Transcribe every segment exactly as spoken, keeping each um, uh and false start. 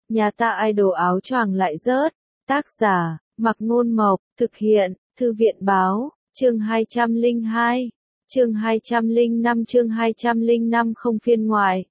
Nhà ta idol áo choàng lại rớt. Tác giả, Mặc Ngôn Mộc, thực hiện, Thư viện Báo, chương hai trăm lẻ hai, chương hai trăm lẻ năm chương hai trăm lẻ năm không phiên ngoại.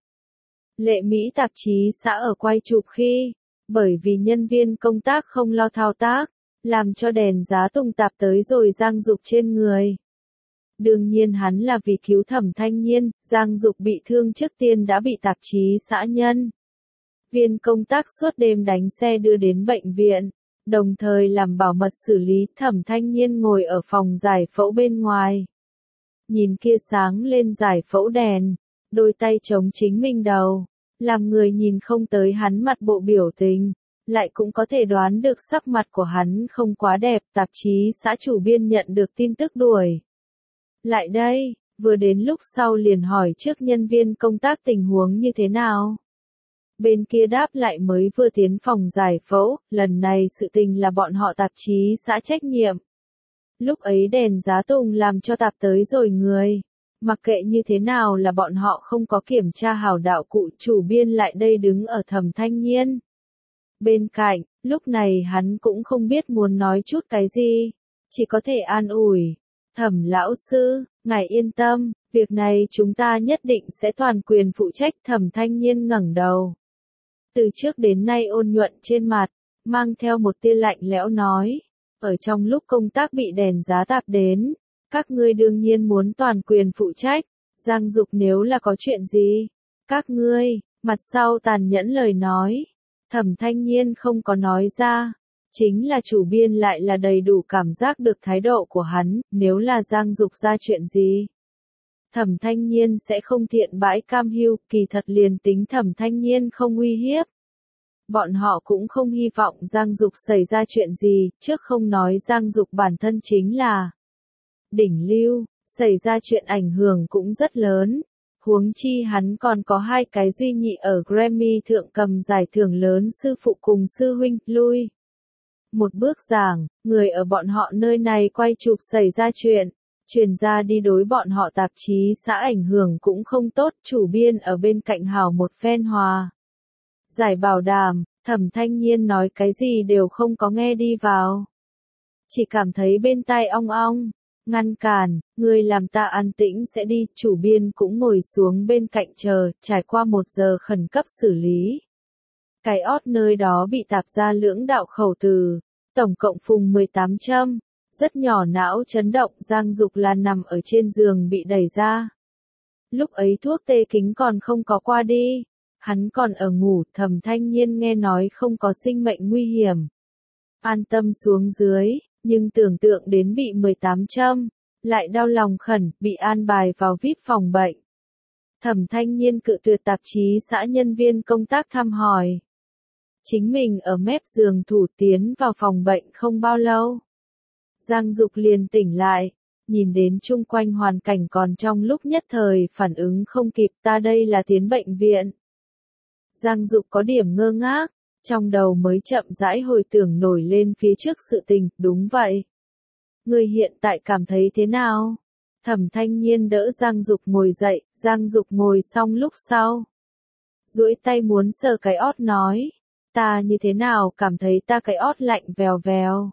Lệ Mỹ tạp chí xã ở quay chụp khi, bởi vì nhân viên công tác không lo thao tác, làm cho đèn giá tung tạp tới rồi Giang Dục trên người. Đương nhiên hắn là vì cứu Thẩm Thanh Nhiên, Giang Dục bị thương trước tiên đã bị tạp chí xã nhân viên công tác suốt đêm đánh xe đưa đến bệnh viện, đồng thời làm bảo mật xử lý. Thẩm Thanh Nhiên ngồi ở phòng giải phẫu bên ngoài. Nhìn kia sáng lên giải phẫu đèn, đôi tay chống chính mình đầu, làm người nhìn không tới hắn mặt bộ biểu tình, lại cũng có thể đoán được sắc mặt của hắn không quá đẹp. Tạp chí xã chủ biên nhận được tin tức đuổi lại đây, vừa đến lúc sau liền hỏi trước nhân viên công tác tình huống như thế nào. Bên kia đáp lại mới vừa tiến phòng giải phẫu, lần này sự tình là bọn họ tạp chí xã trách nhiệm. Lúc ấy đèn giá tung làm cho tạp tới rồi người. Mặc kệ như thế nào là bọn họ không có kiểm tra hảo đạo cụ. Chủ biên lại đây đứng ở Thẩm Thanh Nhiên bên cạnh, lúc này hắn cũng không biết muốn nói chút cái gì, chỉ có thể an ủi. Thẩm lão sư, ngài yên tâm, việc này chúng ta nhất định sẽ toàn quyền phụ trách. Thẩm Thanh Nhiên ngẩng đầu. Từ trước đến nay ôn nhuận trên mặt, mang theo một tia lạnh lẽo nói, ở trong lúc công tác bị đèn giá tạp đến, các ngươi đương nhiên muốn toàn quyền phụ trách. Giang Dục nếu là có chuyện gì, các ngươi, mặt sau tàn nhẫn lời nói, Thẩm Thanh Nhiên không có nói ra. Chính là chủ biên lại là đầy đủ cảm giác được thái độ của hắn, nếu là Giang Dục ra chuyện gì, Thẩm Thanh Nhiên sẽ không thiện bãi cam hưu. Kỳ thật liền tính Thẩm Thanh Nhiên không uy hiếp, bọn họ cũng không hy vọng Giang Dục xảy ra chuyện gì. Trước không nói Giang Dục bản thân chính là đỉnh lưu, xảy ra chuyện ảnh hưởng cũng rất lớn. Huống chi hắn còn có hai cái duy nhị ở Grammy thượng cầm giải thưởng lớn sư phụ cùng sư huynh. Lui một bước giảng, người ở bọn họ nơi này quay chụp xảy ra chuyện, truyền ra đi đối bọn họ tạp chí xã ảnh hưởng cũng không tốt. Chủ biên ở bên cạnh hào một phen hòa giải bảo đảm. Thẩm Thanh Nhiên nói cái gì đều không có nghe đi vào, chỉ cảm thấy bên tai ong ong, ngăn cản. Người làm ta an tĩnh sẽ đi. Chủ biên cũng ngồi xuống bên cạnh chờ. Trải qua một giờ khẩn cấp xử lý, cái ót nơi đó bị tạp ra lưỡng đạo khẩu từ, tổng cộng phùng mười tám châm, rất nhỏ não chấn động. Giang Dục là nằm ở trên giường bị đẩy ra. Lúc ấy thuốc tê kính còn không có qua đi, hắn còn ở ngủ. Thẩm Thanh Nhiên nghe nói không có sinh mệnh nguy hiểm, an tâm xuống dưới, nhưng tưởng tượng đến bị mười tám châm, lại đau lòng khẩn, bị an bài vào vi ai pi phòng bệnh. Thẩm Thanh Nhiên cự tuyệt tạp chí xã nhân viên công tác thăm hỏi. Chính mình ở mép giường thủ tiến vào phòng bệnh không bao lâu, Giang Dục liền tỉnh lại, nhìn đến chung quanh hoàn cảnh còn trong lúc nhất thời phản ứng không kịp. Ta đây là tiến bệnh viện. Giang Dục có điểm ngơ ngác, trong đầu mới chậm rãi hồi tưởng nổi lên phía trước sự tình. Đúng vậy. Người hiện tại cảm thấy thế nào? Thẩm Thanh Nhiên đỡ Giang Dục ngồi dậy. Giang Dục ngồi xong lúc sau, duỗi tay muốn sờ cái ót nói, ta như thế nào cảm thấy ta cái ót lạnh vèo vèo.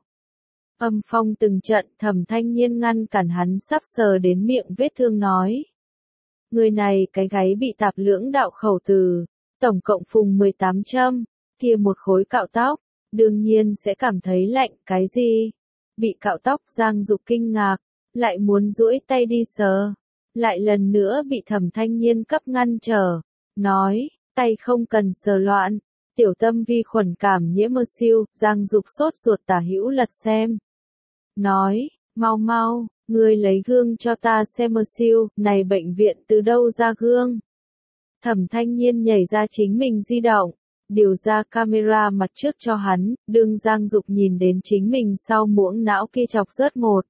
Âm phong từng trận. Thẩm Thanh Nhiên ngăn cản hắn sắp sờ đến miệng vết thương nói, người này cái gáy bị tạp lưỡng đạo khẩu từ, tổng cộng phùng mười tám châm, kia một khối cạo tóc, đương nhiên sẽ cảm thấy lạnh. Cái gì? Bị cạo tóc? Giang Dục kinh ngạc, lại muốn duỗi tay đi sờ, lại lần nữa bị Thẩm Thanh Nhiên cấp ngăn trở, nói, tay không cần sờ loạn, tiểu tâm vi khuẩn cảm nhiễm mơ siêu. Giang Dục sốt ruột tả hữu lật xem, nói, mau mau, ngươi lấy gương cho ta xem mơ siêu, này bệnh viện từ đâu ra gương? Thẩm Thanh Nhiên nhảy ra chính mình di động, điều ra camera mặt trước cho hắn. Đương Giang Dục nhìn đến chính mình sau muỗng não kia chọc rớt một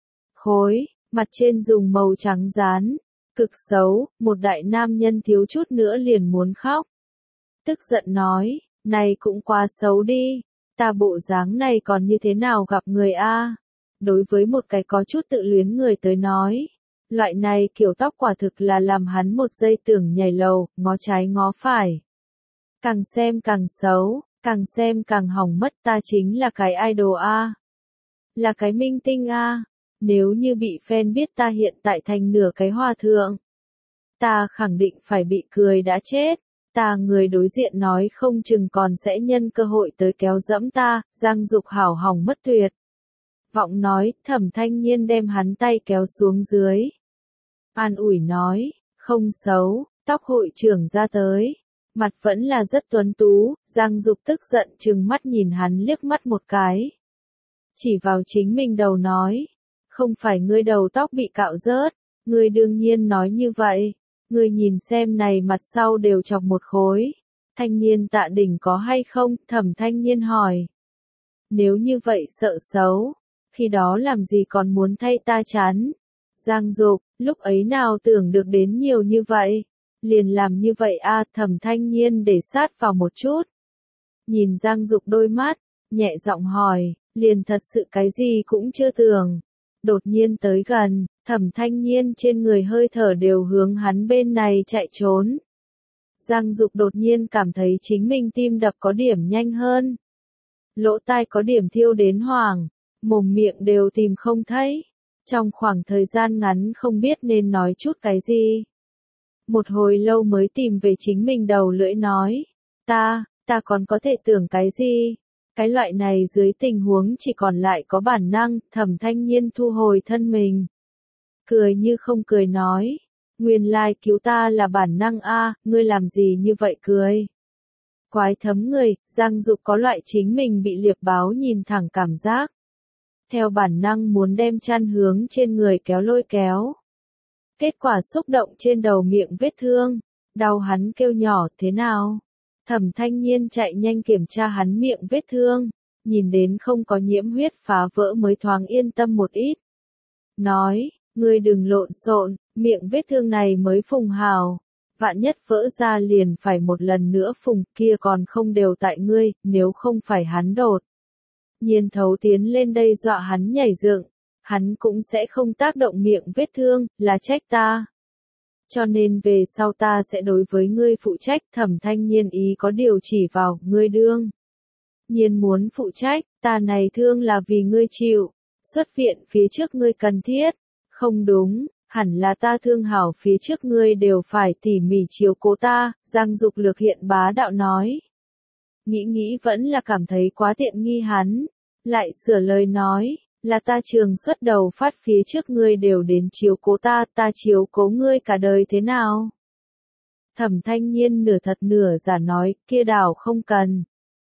khối, mặt trên dùng màu trắng dán, cực xấu. Một đại nam nhân thiếu chút nữa liền muốn khóc, tức giận nói, này cũng quá xấu đi, ta bộ dáng này còn như thế nào gặp người a? Đối với một cái có chút tự luyến người tới nói, loại này kiểu tóc quả thực là làm hắn một giây tưởng nhảy lầu, ngó trái ngó phải. Càng xem càng xấu, càng xem càng hỏng mất, ta chính là cái idol a. Là cái minh tinh a. Nếu như bị fan biết ta hiện tại thành nửa cái hòa thượng, ta khẳng định phải bị cười đã chết. Ta người đối diện nói không chừng còn sẽ nhân cơ hội tới kéo dẫm ta, Giang Dục hảo hỏng mất tuyệt. Vọng nói, Thẩm Thanh Nhiên đem hắn tay kéo xuống dưới. An ủi nói, không xấu, tóc hội trưởng ra tới. Mặt vẫn là rất tuấn tú, Giang Dục tức giận trừng mắt nhìn hắn liếc mắt một cái. Chỉ vào chính mình đầu nói, không phải ngươi đầu tóc bị cạo rớt, ngươi đương nhiên nói như vậy. Ngươi nhìn xem này mặt sau đều chọc một khối. Thanh Nhiên Tạ Đỉnh có hay không? Thẩm Thanh Nhiên hỏi. Nếu như vậy sợ xấu, khi đó làm gì còn muốn thay ta chán? Giang Dục, lúc ấy nào tưởng được đến nhiều như vậy? Liền làm như vậy a. Thẩm Thanh Nhiên để sát vào một chút. Nhìn Giang Dục đôi mắt, nhẹ giọng hỏi, liền thật sự cái gì cũng chưa tưởng. Đột nhiên tới gần, Thẩm Thanh Nhiên trên người hơi thở đều hướng hắn bên này chạy trốn. Giang Dục đột nhiên cảm thấy chính mình tim đập có điểm nhanh hơn. Lỗ tai có điểm thiêu đến hoảng, mồm miệng đều tìm không thấy. Trong khoảng thời gian ngắn không biết nên nói chút cái gì. Một hồi lâu mới tìm về chính mình đầu lưỡi nói. Ta, ta còn có thể tưởng cái gì? Cái loại này dưới tình huống chỉ còn lại có bản năng, Thẩm Thanh Nhiên thu hồi thân mình. Cười như không cười nói. Nguyên lai cứu ta là bản năng a, ngươi làm gì như vậy cười? Quái thấm người, Giang Dục có loại chính mình bị liệp báo nhìn thẳng cảm giác. Theo bản năng muốn đem chăn hướng trên người kéo lôi kéo. Kết quả xúc động trên đầu miệng vết thương. Đau hắn kêu nhỏ, thế nào? Thẩm Thanh Nhiên chạy nhanh kiểm tra hắn miệng vết thương. Nhìn đến không có nhiễm huyết phá vỡ mới thoáng yên tâm một ít. Nói, ngươi đừng lộn xộn, miệng vết thương này mới phùng hào. Vạn nhất vỡ ra liền phải một lần nữa phùng, kia còn không đều tại ngươi, nếu không phải hắn đột. Nhiên thấu tiến lên đây dọa hắn nhảy dựng, hắn cũng sẽ không tác động miệng vết thương, là trách ta. Cho nên về sau ta sẽ đối với ngươi phụ trách. Thẩm Thanh Nhiên ý có điều chỉ vào, ngươi đương. Nhiên muốn phụ trách, ta này thương là vì ngươi chịu, xuất viện phía trước ngươi cần thiết. Không đúng, hẳn là ta thương hảo phía trước ngươi đều phải tỉ mỉ chiếu cố ta, Giang Dục lược hiện bá đạo nói. Nghĩ nghĩ vẫn là cảm thấy quá tiện nghi hắn, lại sửa lời nói, là ta trường xuất đầu phát phía trước ngươi đều đến chiếu cố ta, ta chiếu cố ngươi cả đời thế nào? Thẩm Thanh Nhiên nửa thật nửa giả nói, kia đảo không cần.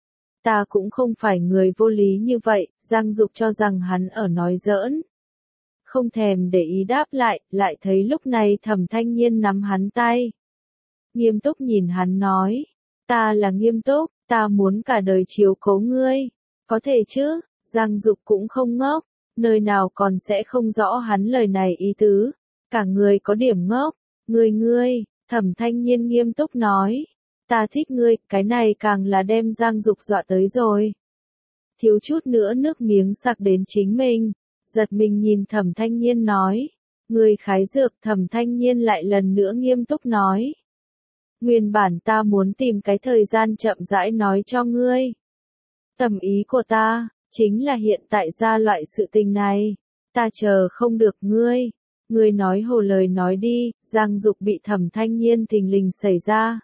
Ta cũng không phải người vô lý như vậy, Giang Dục cho rằng hắn ở nói giỡn. Không thèm để ý đáp lại, lại thấy lúc này Thẩm Thanh Nhiên nắm hắn tay. Nghiêm túc nhìn hắn nói, ta là nghiêm túc, ta muốn cả đời chiếu cố ngươi. Có thể chứ, Giang Dục cũng không ngốc, nơi nào còn sẽ không rõ hắn lời này ý tứ. Cả người có điểm ngốc, ngươi ngươi, Thẩm Thanh Nhiên nghiêm túc nói. Ta thích ngươi, cái này càng là đem Giang Dục dọa tới rồi. Thiếu chút nữa nước miếng sặc đến chính mình. Giật mình nhìn Thẩm Thanh Nhiên nói. Ngươi khái dược. Thẩm Thanh Nhiên lại lần nữa nghiêm túc nói. Nguyên bản ta muốn tìm cái thời gian chậm rãi nói cho ngươi. Tầm ý của ta, chính là hiện tại ra loại sự tình này. Ta chờ không được ngươi. Ngươi nói hồ lời nói đi. Giang Dục bị Thẩm Thanh Nhiên thình lình xảy ra.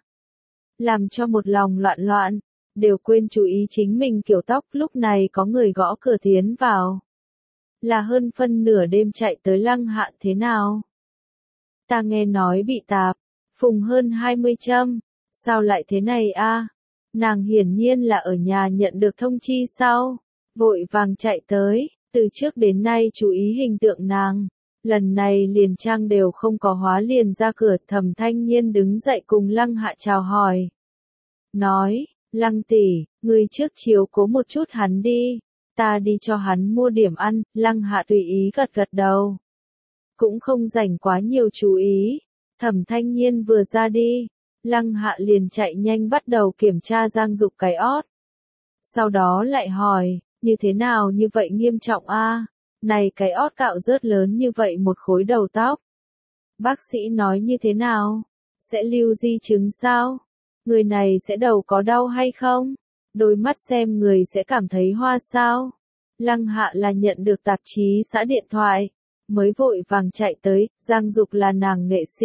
Làm cho một lòng loạn loạn. Đều quên chú ý chính mình kiểu tóc. Lúc này có người gõ cửa tiến vào. Là hơn phân nửa đêm chạy tới Lăng Hạ thế nào? Ta nghe nói bị tạp, phùng hơn hai mươi châm, sao lại thế này a? Nàng hiển nhiên là ở nhà nhận được thông chi sau, vội vàng chạy tới, từ trước đến nay chú ý hình tượng nàng, lần này liền trang đều không có hóa liền ra cửa. Thẩm Thanh Nhiên đứng dậy cùng Lăng Hạ chào hỏi. Nói, Lăng tỷ, ngươi trước chiếu cố một chút hắn đi. Ta đi cho hắn mua điểm ăn. Lăng Hạ tùy ý gật gật đầu. Cũng không dành quá nhiều chú ý. Thẩm Thanh Nhiên vừa ra đi, Lăng Hạ liền chạy nhanh bắt đầu kiểm tra Giang Dục cái ót. Sau đó lại hỏi, như thế nào như vậy nghiêm trọng a? Này cái ót cạo rớt lớn như vậy một khối đầu tóc. Bác sĩ nói như thế nào? Sẽ lưu di chứng sao? Người này sẽ đầu có đau hay không? Đôi mắt xem người sẽ cảm thấy hoa sao? Lăng Hạ là nhận được tạp chí xã điện thoại, mới vội vàng chạy tới, Giang Dục là nàng nghệ sĩ.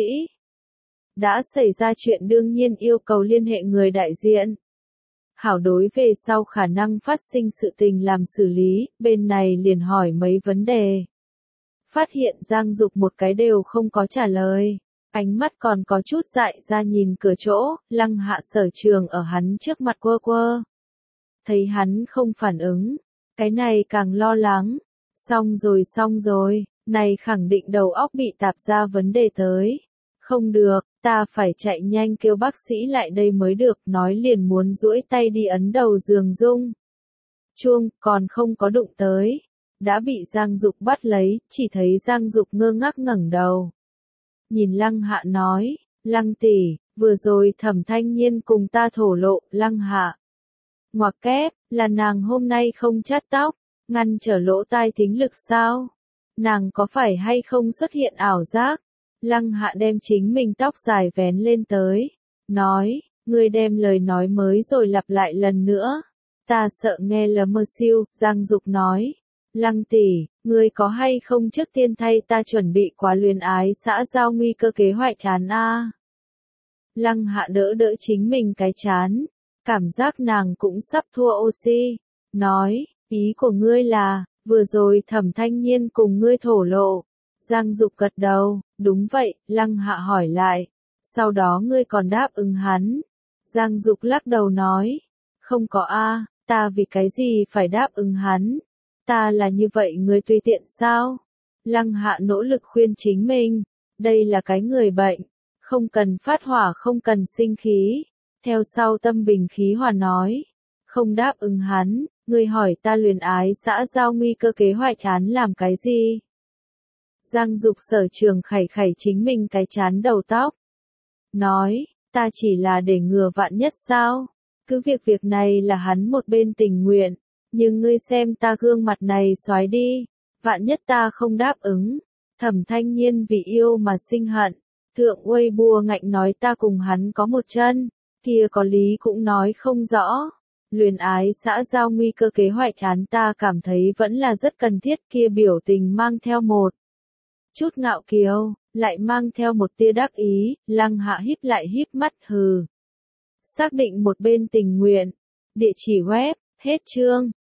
Đã xảy ra chuyện đương nhiên yêu cầu liên hệ người đại diện. Hảo đối về sau khả năng phát sinh sự tình làm xử lý, bên này liền hỏi mấy vấn đề. Phát hiện Giang Dục một cái đều không có trả lời. Ánh mắt còn có chút dại ra nhìn cửa chỗ, Lăng Hạ Sở Trường ở hắn trước mặt quơ quơ. Thấy hắn không phản ứng, cái này càng lo lắng. Xong rồi xong rồi, này khẳng định đầu óc bị tạp ra vấn đề tới. Không được, ta phải chạy nhanh kêu bác sĩ lại đây mới được, nói liền muốn duỗi tay đi ấn đầu giường Dung. Chuông, còn không có đụng tới. Đã bị Giang Dục bắt lấy, chỉ thấy Giang Dục ngơ ngác ngẩng đầu. Nhìn Lăng Hạ nói, Lăng tỷ, vừa rồi Thẩm Thanh Nhiên cùng ta thổ lộ, Lăng Hạ. Ngoặc kép, là nàng hôm nay không chát tóc, ngăn trở lỗ tai thính lực sao? Nàng có phải hay không xuất hiện ảo giác? Lăng Hạ đem chính mình tóc dài vén lên tới, nói, ngươi đem lời nói mới rồi lặp lại lần nữa. Ta sợ nghe lờ mơ siêu, Giang Dục nói. Lăng tỷ, ngươi có hay không trước tiên thay ta chuẩn bị quá luyến ái xã giao nguy cơ kế hoạch chán a? Lăng Hạ đỡ đỡ chính mình cái chán, cảm giác nàng cũng sắp thua oxy, nói, ý của ngươi là, vừa rồi Thẩm Thanh Nhiên cùng ngươi thổ lộ. Giang Dục gật đầu, đúng vậy, Lăng Hạ hỏi lại, sau đó ngươi còn đáp ứng hắn. Giang Dục lắc đầu nói, không có a, ta vì cái gì phải đáp ứng hắn? Ta là như vậy người tùy tiện sao? Lăng Hạ nỗ lực khuyên chính mình, đây là cái người bệnh, không cần phát hỏa không cần sinh khí. Theo sau tâm bình khí hòa nói, không đáp ứng hắn, ngươi hỏi ta luyến ái xã giao nguy cơ kế hoạch chán làm cái gì? Giang Dục Sở Trường khẩy khẩy chính mình cái chán đầu tóc. Nói, ta chỉ là để ngừa vạn nhất sao? Cứ việc việc này là hắn một bên tình nguyện, nhưng ngươi xem ta gương mặt này xoái đi, vạn nhất ta không đáp ứng. Thẩm Thanh Nhiên vì yêu mà sinh hận, thượng Weibo ngạnh nói ta cùng hắn có một chân, kia có lý cũng nói không rõ. Luyến ái xã giao nguy cơ kế hoạch chán ta cảm thấy vẫn là rất cần thiết, kia biểu tình mang theo một chút ngạo kiều, lại mang theo một tia đắc ý. Lăng Hạ híp lại híp mắt hừ. Xác định một bên tình nguyện. Địa chỉ web, hết chương.